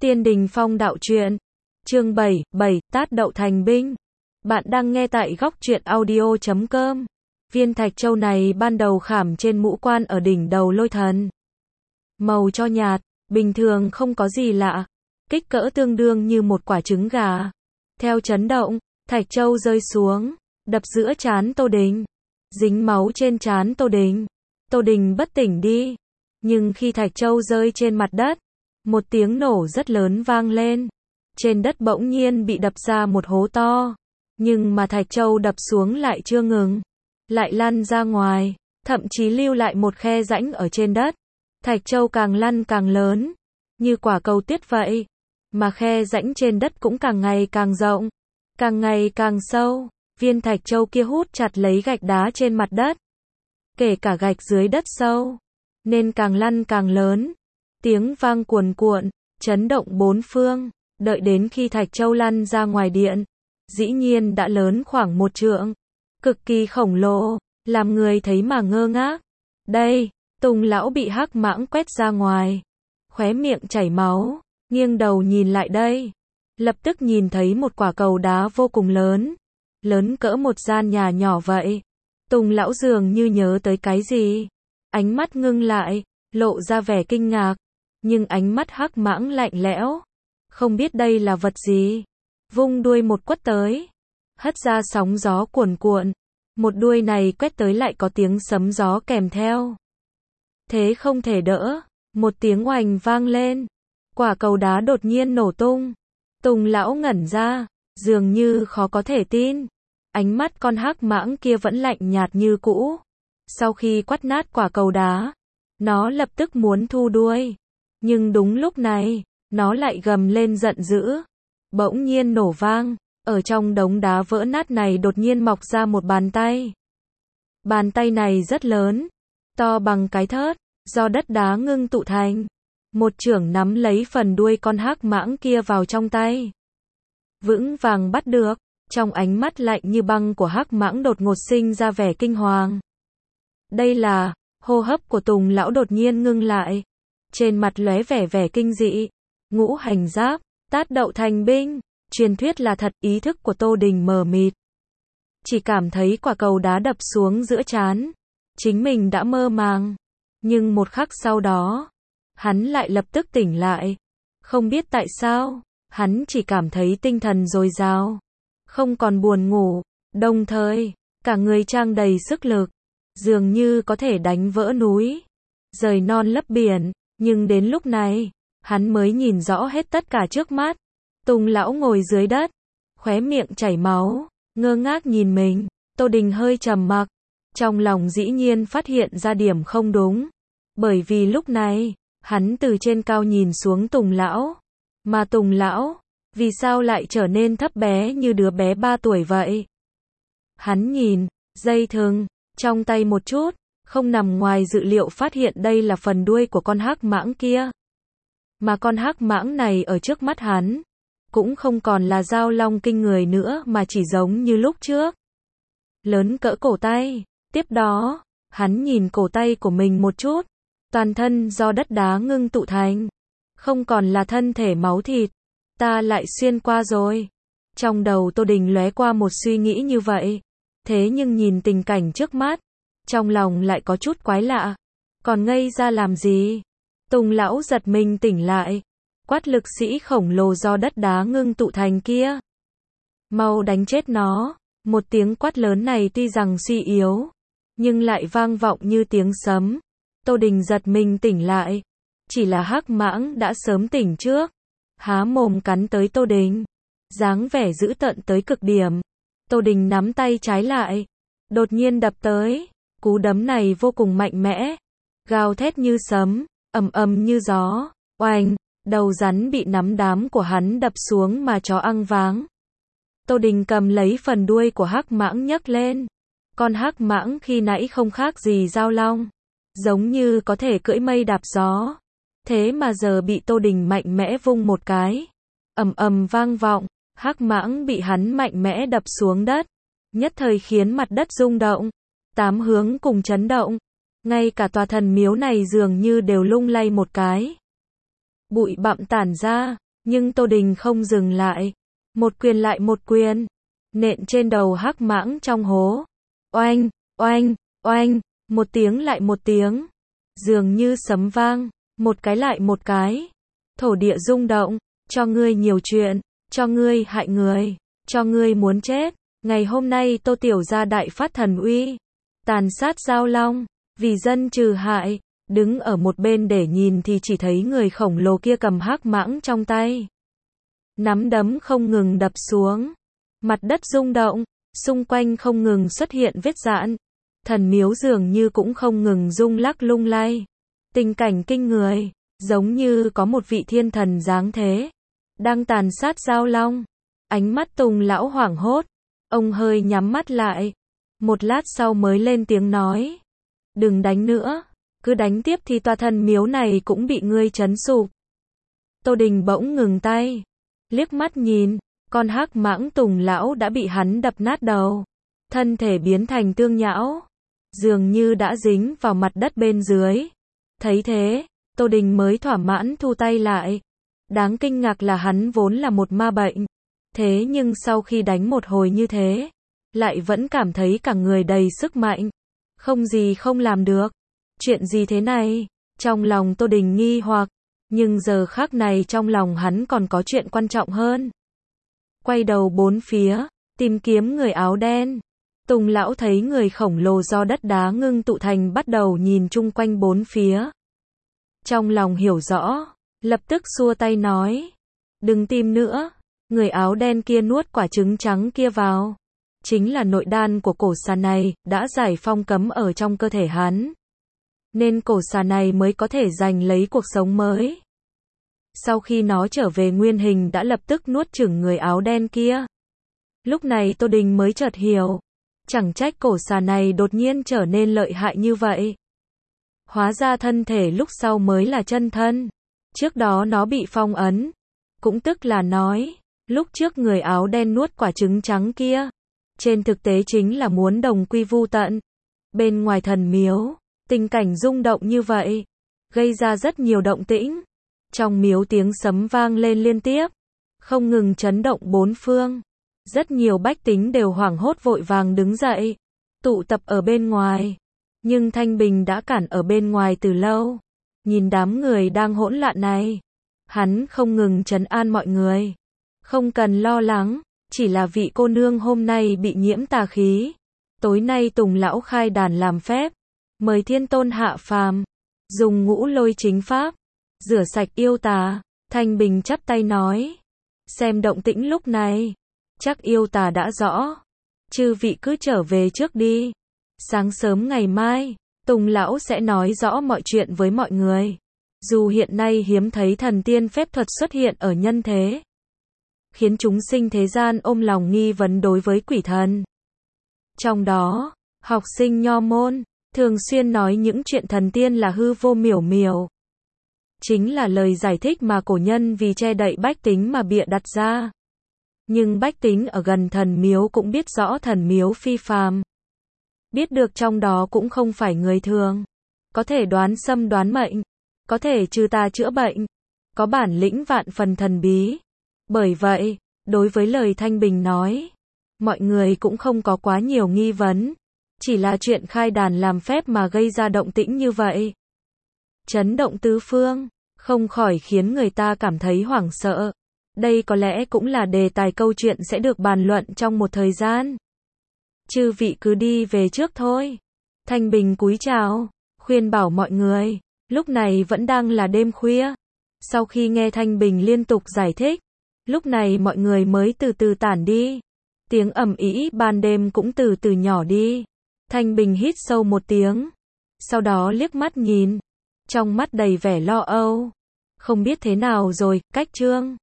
Tiên Đình Phong Đạo Truyện, chương 7, Tát Đậu Thành Binh. Bạn đang nghe tại góc truyện audio.com. Viên thạch châu này ban đầu khảm trên mũ quan ở đỉnh đầu lôi thần. Màu cho nhạt, bình thường không có gì lạ. Kích cỡ tương đương như một quả trứng gà. Theo chấn động, thạch châu rơi xuống, đập giữa trán Tô Đình. Dính máu trên trán Tô Đình. Tô Đình bất tỉnh đi. Nhưng khi thạch châu rơi trên mặt đất, một tiếng nổ rất lớn vang lên. Trên đất bỗng nhiên bị đập ra một hố to. Nhưng mà thạch châu đập xuống lại chưa ngừng. Lại lăn ra ngoài, thậm chí lưu lại một khe rãnh ở trên đất. Thạch châu càng lăn càng lớn, như quả cầu tuyết vậy. Mà khe rãnh trên đất cũng càng ngày càng rộng, càng ngày càng sâu. Viên thạch châu kia hút chặt lấy gạch đá trên mặt đất. Kể cả gạch dưới đất sâu, nên càng lăn càng lớn. Tiếng vang cuồn cuộn, chấn động bốn phương. Đợi đến khi thạch châu lăn ra ngoài điện, dĩ nhiên đã lớn khoảng 1 trượng. Cực kỳ khổng lồ, làm người thấy mà ngơ ngác. Đây, Tùng lão bị hắc mãng quét ra ngoài. Khóe miệng chảy máu, nghiêng đầu nhìn lại đây. Lập tức nhìn thấy một quả cầu đá vô cùng lớn. Lớn cỡ một gian nhà nhỏ vậy. Tùng lão dường như nhớ tới cái gì. Ánh mắt ngưng lại, lộ ra vẻ kinh ngạc. Nhưng ánh mắt hắc mãng lạnh lẽo. Không biết đây là vật gì. Vung đuôi một quất tới. Hất ra sóng gió cuồn cuộn. Một đuôi này quét tới lại có tiếng sấm gió kèm theo. Thế không thể đỡ. Một tiếng oành vang lên. Quả cầu đá đột nhiên nổ tung. Tùng lão ngẩn ra. Dường như khó có thể tin. Ánh mắt con hắc mãng kia vẫn lạnh nhạt như cũ. Sau khi quắt nát quả cầu đá, nó lập tức muốn thu đuôi. Nhưng đúng lúc này, nó lại gầm lên giận dữ. Bỗng nhiên nổ vang, ở trong đống đá vỡ nát này đột nhiên mọc ra một bàn tay. Bàn tay này rất lớn, to bằng cái thớt, do đất đá ngưng tụ thành. Một chưởng nắm lấy phần đuôi con hắc mãng kia vào trong tay. Vững vàng bắt được, trong ánh mắt lạnh như băng của hắc mãng đột ngột sinh ra vẻ kinh hoàng. Đây là, hô hấp của Tùng lão đột nhiên ngưng lại. Trên mặt lóe vẻ kinh dị. Ngũ hành giáp, Tát Đậu Thành Binh, truyền thuyết là thật. Ý thức của Tô Đình mờ mịt. Chỉ cảm thấy quả cầu đá đập xuống giữa trán. Chính mình đã mơ màng. Nhưng một khắc sau đó, hắn lại lập tức tỉnh lại. Không biết tại sao, hắn chỉ cảm thấy tinh thần dồi dào. Không còn buồn ngủ, đồng thời, cả người tràn đầy sức lực. Dường như có thể đánh vỡ núi, rời non lấp biển. Nhưng đến lúc này, hắn mới nhìn rõ hết tất cả trước mắt. Tùng lão ngồi dưới đất, khóe miệng chảy máu, ngơ ngác nhìn mình. Tô Đình hơi trầm mặc, trong lòng dĩ nhiên phát hiện ra điểm không đúng. Bởi vì lúc này, hắn từ trên cao nhìn xuống Tùng lão. Mà Tùng lão, vì sao lại trở nên thấp bé như đứa bé 3 tuổi vậy? Hắn nhìn, dây thừng, trong tay một chút, không nằm ngoài dự liệu phát hiện đây là phần đuôi của con hắc mãng kia. Mà con hắc mãng này ở trước mắt hắn, cũng không còn là dao long kinh người nữa mà chỉ giống như lúc trước. Lớn cỡ cổ tay, tiếp đó, hắn nhìn cổ tay của mình một chút, toàn thân do đất đá ngưng tụ thành, không còn là thân thể máu thịt, ta lại xuyên qua rồi. Trong đầu Tô Đình lóe qua một suy nghĩ như vậy, thế nhưng nhìn tình cảnh trước mắt, trong lòng lại có chút quái lạ. Còn ngây ra làm gì? Tùng lão giật mình tỉnh lại, quát lực sĩ khổng lồ do đất đá ngưng tụ thành kia. Mau đánh chết nó. Một tiếng quát lớn này tuy rằng suy yếu, nhưng lại vang vọng như tiếng sấm. Tô Đình giật mình tỉnh lại. Chỉ là hắc mãng đã sớm tỉnh trước. Há mồm cắn tới Tô Đình. Dáng vẻ dữ tợn tới cực điểm. Tô Đình nắm tay trái lại, đột nhiên đập tới. Cú đấm này vô cùng mạnh mẽ, gào thét như sấm, ầm ầm như gió. Oanh, đầu rắn bị nắm đám của hắn đập xuống mà chó ăn váng. Tô Đình cầm lấy phần đuôi của hắc mãng nhấc lên. Con hắc mãng khi nãy không khác gì dao long, giống như có thể cưỡi mây đạp gió. Thế mà giờ bị Tô Đình mạnh mẽ vung một cái, ầm ầm vang vọng. Hắc mãng bị hắn mạnh mẽ đập xuống đất, nhất thời khiến mặt đất rung động, 8 hướng cùng chấn động. Ngay cả tòa thần miếu này dường như đều lung lay một cái. Bụi bặm tản ra, Nhưng Tô Đình không dừng lại. Một quyền lại một quyền. Nện trên đầu Hắc Mãng trong hố. Oanh, oanh, oanh. Một tiếng lại một tiếng. Dường như sấm vang. Một cái lại một cái. Thổ địa rung động. Cho ngươi nhiều chuyện. Cho ngươi hại người. Cho ngươi muốn chết. Ngày hôm nay Tô Tiểu gia đại phát thần uy. Tàn sát Giao Long. Vì dân trừ hại. Đứng ở một bên để nhìn thì chỉ thấy người khổng lồ kia cầm Hắc Mãng trong tay. Nắm đấm không ngừng đập xuống. Mặt đất rung động. Xung quanh không ngừng xuất hiện vết rạn. Thần miếu dường như cũng không ngừng rung lắc lung lay. Tình cảnh kinh người. Giống như có một vị thiên thần giáng thế. Đang tàn sát Giao Long. Ánh mắt Tùng lão hoảng hốt. Ông hơi nhắm mắt lại. Một lát sau mới lên tiếng nói. Đừng đánh nữa. Cứ đánh tiếp thì tòa thần miếu này cũng bị ngươi trấn sụp. Tô Đình bỗng ngừng tay. Liếc mắt nhìn. Con Hắc Mãng Tùng lão đã bị hắn đập nát đầu. Thân thể biến thành tương nhão. Dường như đã dính vào mặt đất bên dưới. Thấy thế, Tô Đình mới thỏa mãn thu tay lại. Đáng kinh ngạc là hắn vốn là một ma bệnh. Thế nhưng sau khi đánh một hồi như thế, lại vẫn cảm thấy cả người đầy sức mạnh. Không gì không làm được. Chuyện gì thế này? Trong lòng Tô Đình nghi hoặc. Nhưng giờ khắc này trong lòng hắn còn có chuyện quan trọng hơn. Quay đầu bốn phía, tìm kiếm người áo đen. Tùng lão thấy người khổng lồ do đất đá ngưng tụ thành bắt đầu nhìn chung quanh bốn phía. Trong lòng hiểu rõ, lập tức xua tay nói. Đừng tìm nữa, người áo đen kia nuốt quả trứng trắng kia vào. Chính là nội đan của cổ xà này, đã giải phong cấm ở trong cơ thể hắn. Nên cổ xà này mới có thể giành lấy cuộc sống mới. Sau khi nó trở về nguyên hình đã lập tức nuốt chửng người áo đen kia. Lúc này Tô Đình mới chợt hiểu. Chẳng trách cổ xà này đột nhiên trở nên lợi hại như vậy. Hóa ra thân thể lúc sau mới là chân thân. Trước đó nó bị phong ấn. Cũng tức là nói, lúc trước người áo đen nuốt quả trứng trắng kia. Trên thực tế chính là muốn đồng quy vu tận. Bên ngoài thần miếu, tình cảnh rung động như vậy. Gây ra rất nhiều động tĩnh. Trong miếu tiếng sấm vang lên liên tiếp. Không ngừng chấn động bốn phương. Rất nhiều bách tính đều hoảng hốt vội vàng đứng dậy. Tụ tập ở bên ngoài. Nhưng Thanh Bình đã cản ở bên ngoài từ lâu. Nhìn đám người đang hỗn loạn này. Hắn không ngừng trấn an mọi người. Không cần lo lắng. Chỉ là vị cô nương hôm nay bị nhiễm tà khí. Tối nay Tùng lão khai đàn làm phép. Mời thiên tôn hạ phàm. Dùng ngũ lôi chính pháp. Rửa sạch yêu tà. Thanh Bình chắp tay nói. Xem động tĩnh lúc này. Chắc yêu tà đã rõ. Chư vị cứ trở về trước đi. Sáng sớm ngày mai, Tùng lão sẽ nói rõ mọi chuyện với mọi người. Dù hiện nay hiếm thấy thần tiên phép thuật xuất hiện ở nhân thế. Khiến chúng sinh thế gian ôm lòng nghi vấn đối với quỷ thần. Trong đó, học sinh nho môn, thường xuyên nói những chuyện thần tiên là hư vô miểu miểu. Chính là lời giải thích mà cổ nhân vì che đậy bách tính mà bịa đặt ra. Nhưng bách tính ở gần thần miếu cũng biết rõ thần miếu phi phàm. Biết được trong đó cũng không phải người thường. Có thể đoán xâm đoán mệnh. Có thể trừ tà chữa bệnh. Có bản lĩnh vạn phần thần bí. Bởi vậy, đối với lời Thanh Bình nói, mọi người cũng không có quá nhiều nghi vấn. Chỉ là chuyện khai đàn làm phép mà gây ra động tĩnh như vậy. Chấn động tứ phương, không khỏi khiến người ta cảm thấy hoảng sợ. Đây có lẽ cũng là đề tài câu chuyện sẽ được bàn luận trong một thời gian. Chư vị cứ đi về trước thôi. Thanh Bình cúi chào, khuyên bảo mọi người. Lúc này vẫn đang là đêm khuya. Sau khi nghe Thanh Bình liên tục giải thích, lúc này mọi người mới từ từ tản đi. Tiếng ầm ĩ ban đêm cũng từ từ nhỏ đi. Thanh Bình hít sâu một tiếng. Sau đó liếc mắt nhìn. Trong mắt đầy vẻ lo âu. Không biết thế nào rồi, cách chương.